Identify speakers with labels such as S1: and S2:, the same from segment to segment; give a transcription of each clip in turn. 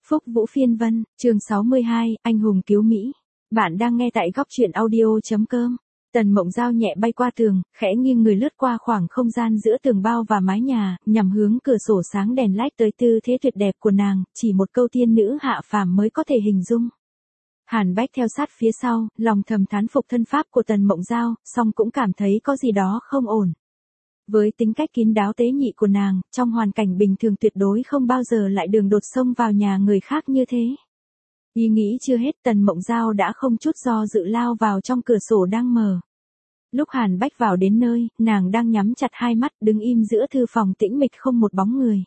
S1: Phúc Vũ Phiên Vân, chương 62, Anh hùng cứu Mỹ. Bạn đang nghe tại góc truyện audio.com. Tần Mộng Giao nhẹ bay qua tường, khẽ nghiêng người lướt qua khoảng không gian giữa tường bao và mái nhà, nhằm hướng cửa sổ sáng đèn lách tới tư thế tuyệt đẹp của nàng, chỉ một câu tiên nữ hạ phàm mới có thể hình dung. Hàn Bách theo sát phía sau, lòng thầm thán phục thân pháp của Tần Mộng Giao, song cũng cảm thấy có gì đó không ổn. Với tính cách kín đáo tế nhị của nàng, trong hoàn cảnh bình thường tuyệt đối không bao giờ lại đường đột xông vào nhà người khác như thế. Ý nghĩ chưa hết, Tần Mộng Giao đã không chút do dự lao vào trong cửa sổ đang mở. Lúc Hàn Bách vào đến nơi, nàng đang nhắm chặt hai mắt đứng im giữa thư phòng tĩnh mịch không một bóng người.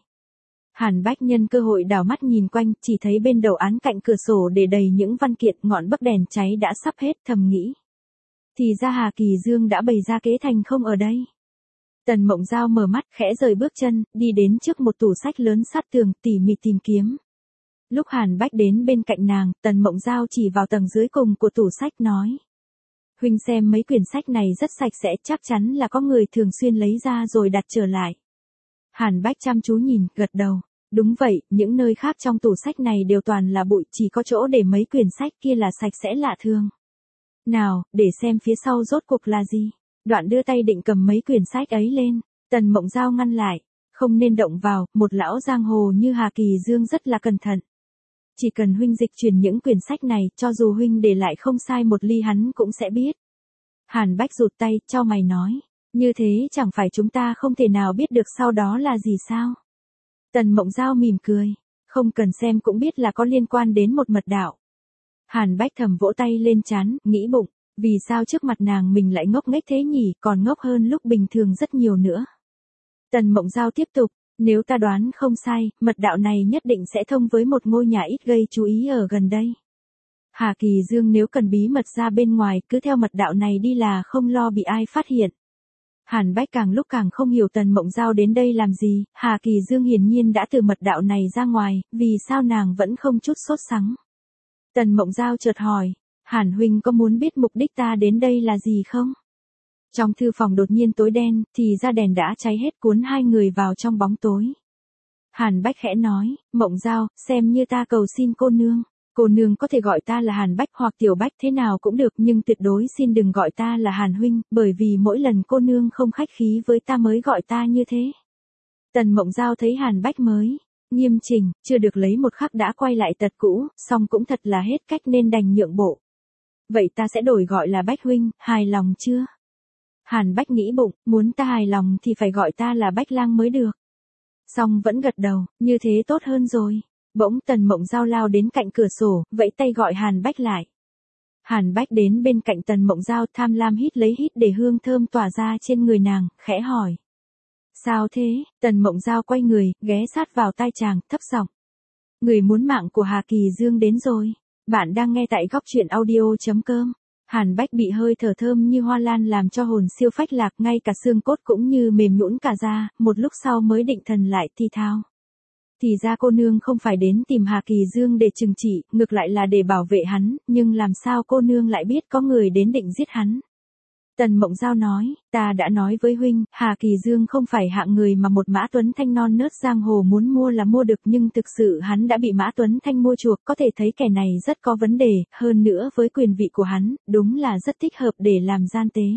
S1: Hàn Bách nhân cơ hội đảo mắt nhìn quanh, chỉ thấy bên đầu án cạnh cửa sổ để đầy những văn kiện, ngọn bấc đèn cháy đã sắp hết, thầm nghĩ. Thì ra Hà Kỳ Dương đã bày ra kế thành không ở đây. Tần Mộng Giao mở mắt, khẽ rời bước chân, đi đến trước một tủ sách lớn sát tường, tỉ mỉ tìm kiếm. Lúc Hàn Bách đến bên cạnh nàng, Tần Mộng Giao chỉ vào tầng dưới cùng của tủ sách nói. Huynh xem mấy quyển sách này rất sạch sẽ, chắc chắn là có người thường xuyên lấy ra rồi đặt trở lại. Hàn Bách chăm chú nhìn, gật đầu. Đúng vậy, những nơi khác trong tủ sách này đều toàn là bụi, chỉ có chỗ để mấy quyển sách kia là sạch sẽ lạ thường. Nào, để xem phía sau rốt cuộc là gì. Đoạn đưa tay định cầm mấy quyển sách ấy lên, Tần Mộng Giao ngăn lại, không nên động vào, một lão giang hồ như Hà Kỳ Dương rất là cẩn thận. Chỉ cần huynh dịch chuyển những quyển sách này, cho dù huynh để lại không sai một ly hắn cũng sẽ biết. Hàn Bách rụt tay, chau mày nói, như thế chẳng phải chúng ta không thể nào biết được sau đó là gì sao? Tần Mộng Giao mỉm cười, không cần xem cũng biết là có liên quan đến một mật đạo. Hàn Bách thầm vỗ tay lên trán, nghĩ bụng. Vì sao trước mặt nàng mình lại ngốc nghếch thế nhỉ, còn ngốc hơn lúc bình thường rất nhiều nữa. Tần Mộng Giao tiếp tục, nếu ta đoán không sai, mật đạo này nhất định sẽ thông với một ngôi nhà ít gây chú ý ở gần đây. Hà Kỳ Dương nếu cần bí mật ra bên ngoài, cứ theo mật đạo này đi là không lo bị ai phát hiện. Hàn Bách càng lúc càng không hiểu Tần Mộng Giao đến đây làm gì, Hà Kỳ Dương hiển nhiên đã từ mật đạo này ra ngoài, vì sao nàng vẫn không chút sốt sắng. Tần Mộng Giao chợt hỏi. Hàn huynh có muốn biết mục đích ta đến đây là gì không? Trong thư phòng đột nhiên tối đen, thì ra đèn đã cháy hết cuốn hai người vào trong bóng tối. Hàn Bách khẽ nói, Mộng Giao, xem như ta cầu xin cô nương có thể gọi ta là Hàn Bách hoặc Tiểu Bách thế nào cũng được nhưng tuyệt đối xin đừng gọi ta là Hàn huynh, bởi vì mỗi lần cô nương không khách khí với ta mới gọi ta như thế. Tần Mộng Giao thấy Hàn Bách mới nghiêm chỉnh, chưa được lấy một khắc đã quay lại tật cũ, song cũng thật là hết cách nên đành nhượng bộ. Vậy ta sẽ đổi gọi là Bách huynh, hài lòng chưa? Hàn Bách nghĩ bụng, muốn ta hài lòng thì phải gọi ta là Bách lang mới được. Song vẫn gật đầu, như thế tốt hơn rồi. Bỗng Tần Mộng Giao lao đến cạnh cửa sổ, vẫy tay gọi Hàn Bách lại. Hàn Bách đến bên cạnh Tần Mộng Giao, tham lam hít lấy hít để hương thơm tỏa ra trên người nàng, khẽ hỏi. Sao thế? Tần Mộng Giao quay người, ghé sát vào tai chàng, thấp giọng. Người muốn mạng của Hà Kỳ Dương đến rồi. Bạn đang nghe tại góc truyện audio.com. Hàn Bách bị hơi thở thơm như hoa lan làm cho hồn siêu phách lạc, ngay cả xương cốt cũng như mềm nhũn cả ra, một lúc sau mới định thần lại thì thào. Thì ra cô nương không phải đến tìm Hà Kỳ Dương để trừng trị, ngược lại là để bảo vệ hắn, nhưng làm sao cô nương lại biết có người đến định giết hắn? Tần Mộng Giao nói, ta đã nói với huynh, Hà Kỳ Dương không phải hạng người mà một Mã Tuấn Thanh non nớt giang hồ muốn mua là mua được, nhưng thực sự hắn đã bị Mã Tuấn Thanh mua chuộc, có thể thấy kẻ này rất có vấn đề, hơn nữa với quyền vị của hắn, đúng là rất thích hợp để làm gian tế.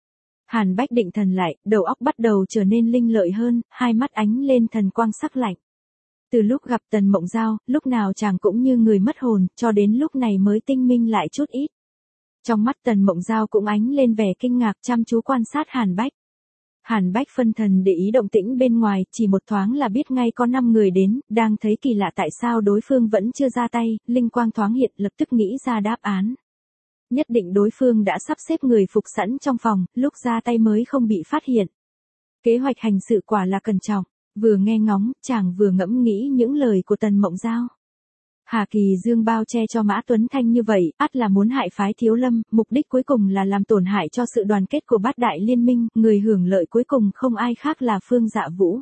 S1: Hàn Bách định thần lại, đầu óc bắt đầu trở nên linh lợi hơn, hai mắt ánh lên thần quang sắc lạnh. Từ lúc gặp Tần Mộng Giao, lúc nào chàng cũng như người mất hồn, cho đến lúc này mới tinh minh lại chút ít. Trong mắt Tần Mộng Giao cũng ánh lên vẻ kinh ngạc, chăm chú quan sát Hàn Bách. Hàn Bách phân thần để ý động tĩnh bên ngoài, chỉ một thoáng là biết ngay có 5 người đến, đang thấy kỳ lạ tại sao đối phương vẫn chưa ra tay, linh quang thoáng hiện, lập tức nghĩ ra đáp án. Nhất định đối phương đã sắp xếp người phục sẵn trong phòng, lúc ra tay mới không bị phát hiện. Kế hoạch hành sự quả là cẩn trọng, vừa nghe ngóng, chàng vừa ngẫm nghĩ những lời của Tần Mộng Giao. Hà Kỳ Dương bao che cho Mã Tuấn Thanh như vậy, ắt là muốn hại phái Thiếu Lâm, mục đích cuối cùng là làm tổn hại cho sự đoàn kết của bát đại liên minh, người hưởng lợi cuối cùng không ai khác là Phương Dạ Vũ.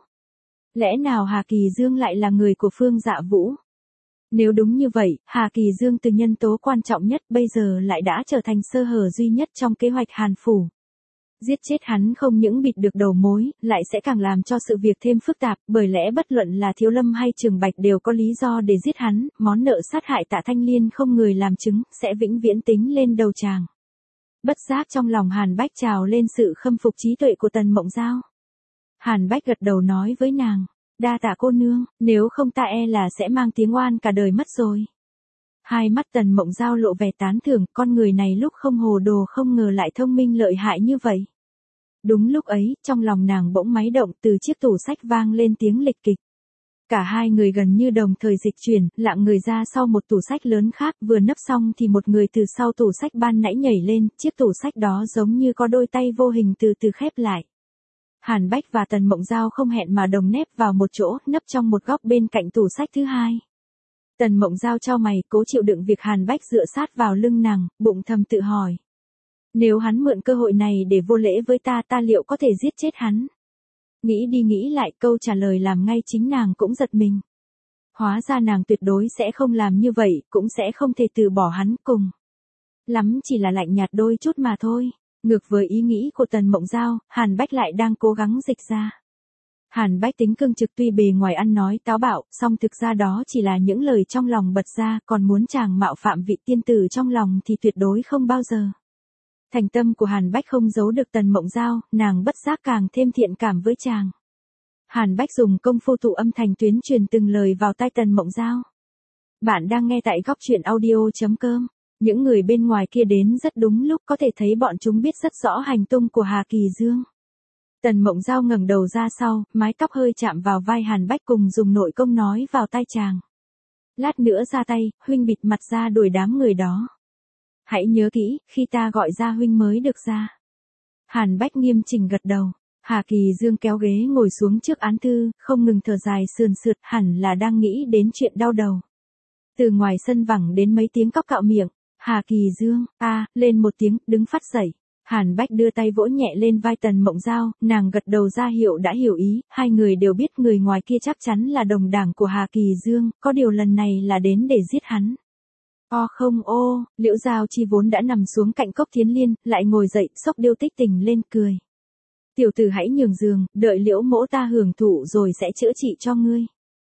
S1: Lẽ nào Hà Kỳ Dương lại là người của Phương Dạ Vũ? Nếu đúng như vậy, Hà Kỳ Dương từ nhân tố quan trọng nhất bây giờ lại đã trở thành sơ hở duy nhất trong kế hoạch Hàn Phủ. Giết chết hắn không những bịt được đầu mối, lại sẽ càng làm cho sự việc thêm phức tạp, bởi lẽ bất luận là Thiếu Lâm hay Trường Bạch đều có lý do để giết hắn, món nợ sát hại Tạ Thanh Liên không người làm chứng, sẽ vĩnh viễn tính lên đầu chàng. Bất giác trong lòng Hàn Bách trào lên sự khâm phục trí tuệ của Tần Mộng Giao. Hàn Bách gật đầu nói với nàng, đa tạ cô nương, nếu không ta e là sẽ mang tiếng oan cả đời mất rồi. Hai mắt Tần Mộng Giao lộ vẻ tán thưởng, con người này lúc không hồ đồ không ngờ lại thông minh lợi hại như vậy. Đúng lúc ấy, trong lòng nàng bỗng máy động, từ chiếc tủ sách vang lên tiếng lịch kịch. Cả hai người gần như đồng thời dịch chuyển, lặng người ra sau một tủ sách lớn khác, vừa nấp xong thì một người từ sau tủ sách ban nãy nhảy lên, chiếc tủ sách đó giống như có đôi tay vô hình từ từ khép lại. Hàn Bách và Tần Mộng Giao không hẹn mà đồng nép vào một chỗ, nấp trong một góc bên cạnh tủ sách thứ hai. Tần Mộng Giao chau mày, cố chịu đựng việc Hàn Bách dựa sát vào lưng nàng, bụng thầm tự hỏi. Nếu hắn mượn cơ hội này để vô lễ với ta, ta liệu có thể giết chết hắn? Nghĩ đi nghĩ lại, câu trả lời làm ngay chính nàng cũng giật mình. Hóa ra nàng tuyệt đối sẽ không làm như vậy, cũng sẽ không thể từ bỏ hắn, cùng lắm chỉ là lạnh nhạt đôi chút mà thôi. Ngược với ý nghĩ của Tần Mộng Giao, Hàn Bách lại đang cố gắng dịch ra. Hàn Bách tính cương trực, tuy bề ngoài ăn nói táo bạo, song thực ra đó chỉ là những lời trong lòng bật ra, còn muốn chàng mạo phạm vị tiên tử trong lòng thì tuyệt đối không bao giờ. Thành tâm của Hàn Bách không giấu được Tần Mộng Giao, nàng bất giác càng thêm thiện cảm với chàng. Hàn Bách dùng công phu tụ âm thành tuyến truyền từng lời vào tai Tần Mộng Giao. Bạn đang nghe tại góc truyện audio.com. Những người bên ngoài kia đến rất đúng lúc, có thể thấy bọn chúng biết rất rõ hành tung của Hà Kỳ Dương. Tần Mộng Giao ngẩng đầu ra sau, mái tóc hơi chạm vào vai Hàn Bách, cùng dùng nội công nói vào tai chàng. Lát nữa ra tay, huynh bịt mặt ra đuổi đám người đó. Hãy nhớ kỹ, khi ta gọi ra huynh mới được ra. Hàn Bách nghiêm chỉnh gật đầu. Hà Kỳ Dương kéo ghế ngồi xuống trước án thư, không ngừng thở dài sườn sượt, hẳn là đang nghĩ đến chuyện đau đầu. Từ ngoài sân vẳng đến mấy tiếng cóc cạo miệng. Hà Kỳ Dương, lên một tiếng, đứng phát dậy. Hàn Bách đưa tay vỗ nhẹ lên vai Tần Mộng Giao, nàng gật đầu ra hiệu đã hiểu ý, hai người đều biết người ngoài kia chắc chắn là đồng đảng của Hà Kỳ Dương, có điều lần này là đến để giết hắn. Liễu Giao Chi vốn đã nằm xuống cạnh Cốc Thiến Liên, lại ngồi dậy, xốc Điêu Tích Tình lên cười. Tiểu tử hãy nhường giường, đợi Liễu mỗ ta hưởng thụ rồi sẽ chữa trị cho ngươi.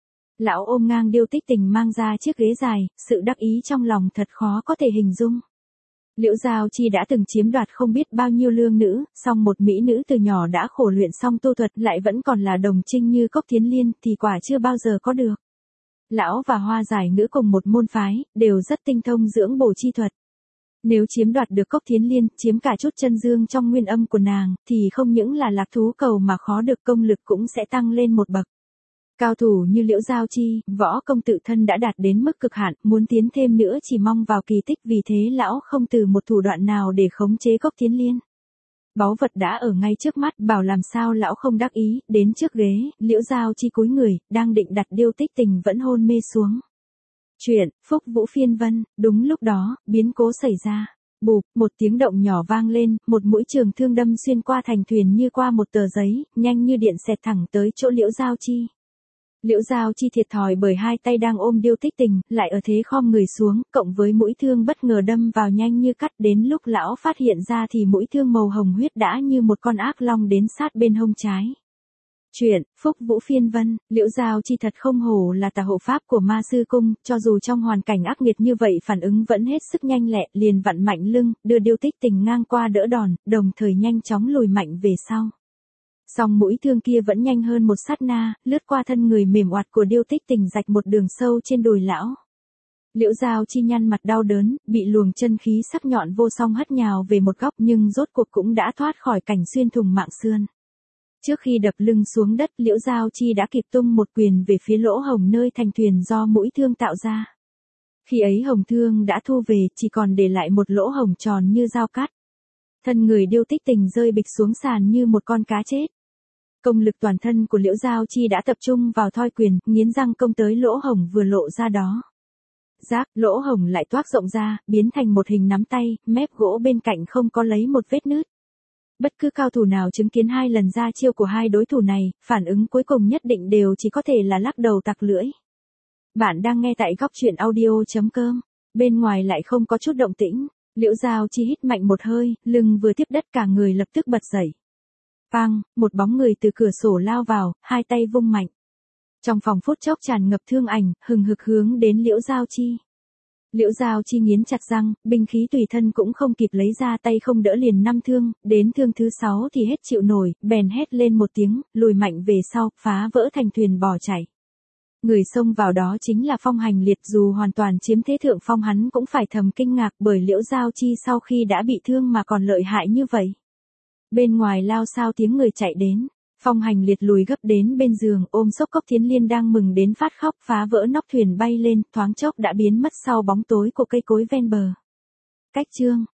S1: Lão ôm ngang Điêu Tích Tình mang ra chiếc ghế dài, sự đắc ý trong lòng thật khó có thể hình dung. Liễu Giao Chi đã từng chiếm đoạt không biết bao nhiêu lương nữ, song một mỹ nữ từ nhỏ đã khổ luyện xong tu thuật lại vẫn còn là đồng trinh như Cốc Thiến Liên thì quả chưa bao giờ có được. Lão và Hoa Giải Ngữ cùng một môn phái, đều rất tinh thông dưỡng bổ chi thuật. Nếu chiếm đoạt được Cốc Thiến Liên, chiếm cả chút chân dương trong nguyên âm của nàng, thì không những là lạc thú cầu mà khó được, công lực cũng sẽ tăng lên một bậc. Cao thủ như Liễu Giao Chi, võ công tự thân đã đạt đến mức cực hạn, muốn tiến thêm nữa chỉ mong vào kỳ tích, vì thế lão không từ một thủ đoạn nào để khống chế Cốc Thiến Liên. Báu vật đã ở ngay trước mắt, bảo làm sao lão không đắc ý, đến trước ghế, Liễu Giao Chi cúi người, đang định đặt Điêu Tích Tình vẫn hôn mê xuống. Chuyện, Phúc Vũ Phiên Vân, đúng lúc đó, biến cố xảy ra. Bụp, một tiếng động nhỏ vang lên, một mũi trường thương đâm xuyên qua thành thuyền như qua một tờ giấy, nhanh như điện xẹt thẳng tới chỗ Liễu Giao Chi. Liễu Giao Chi thiệt thòi bởi hai tay đang ôm Điêu Tích Tình, lại ở thế khom người xuống, cộng với mũi thương bất ngờ đâm vào nhanh như cắt, đến lúc lão phát hiện ra thì mũi thương màu hồng huyết đã như một con ác long đến sát bên hông trái. Chuyện, Phúc Vũ Phiên Vân, Liễu Giao Chi thật không hổ là tà hộ pháp của Ma Sư Cung, cho dù trong hoàn cảnh ác nghiệt như vậy phản ứng vẫn hết sức nhanh lẹ, liền vặn mạnh lưng, đưa Điêu Tích Tình ngang qua đỡ đòn, đồng thời nhanh chóng lùi mạnh về sau. Song mũi thương kia vẫn nhanh hơn một sát na, lướt qua thân người mềm oặt của Điêu Tích Tình, rạch một đường sâu trên đùi lão. Liễu Giao Chi nhăn mặt đau đớn, bị luồng chân khí sắc nhọn vô song hất nhào về một góc, nhưng rốt cuộc cũng đã thoát khỏi cảnh xuyên thủng mạng xương. Trước khi đập lưng xuống đất, Liễu Giao Chi đã kịp tung một quyền về phía lỗ hổng nơi thành thuyền do mũi thương tạo ra. Khi ấy hồng thương đã thu về, chỉ còn để lại một lỗ hổng tròn như dao cắt. Thân người Điêu Tích Tình rơi bịch xuống sàn như một con cá chết. Công lực toàn thân của Liễu Giao Chi đã tập trung vào thoi quyền, nghiến răng công tới lỗ hổng vừa lộ ra đó. Rác, lỗ hổng lại toác rộng ra, biến thành một hình nắm tay, mép gỗ bên cạnh không có lấy một vết nứt. Bất cứ cao thủ nào chứng kiến hai lần ra chiêu của hai đối thủ này, phản ứng cuối cùng nhất định đều chỉ có thể là lắc đầu tặc lưỡi. Bạn đang nghe tại góc truyện audio.com. Bên ngoài lại không có chút động tĩnh. Liễu Giao Chi hít mạnh một hơi, lưng vừa tiếp đất cả người lập tức bật dậy. Phang, một bóng người từ cửa sổ lao vào, hai tay vung mạnh. Trong phòng phút chốc tràn ngập thương ảnh, hừng hực hướng đến Liễu Giao Chi. Liễu Giao Chi nghiến chặt răng, binh khí tùy thân cũng không kịp lấy ra, tay không đỡ liền 5 thương, đến thương thứ 6 thì hết chịu nổi, bèn hét lên một tiếng, lùi mạnh về sau, phá vỡ thành thuyền bỏ chạy. Người xông vào đó chính là Phong Hành Liệt, dù hoàn toàn chiếm thế thượng phong hắn cũng phải thầm kinh ngạc bởi Liễu Giao Chi sau khi đã bị thương mà còn lợi hại như vậy. Bên ngoài lao sao tiếng người chạy đến. Phong Hành Liệt lùi gấp đến bên giường, ôm xốc Cốc Thiến Liên đang mừng đến phát khóc, phá vỡ nóc thuyền bay lên, thoáng chốc đã biến mất sau bóng tối của cây cối ven bờ. Cách chương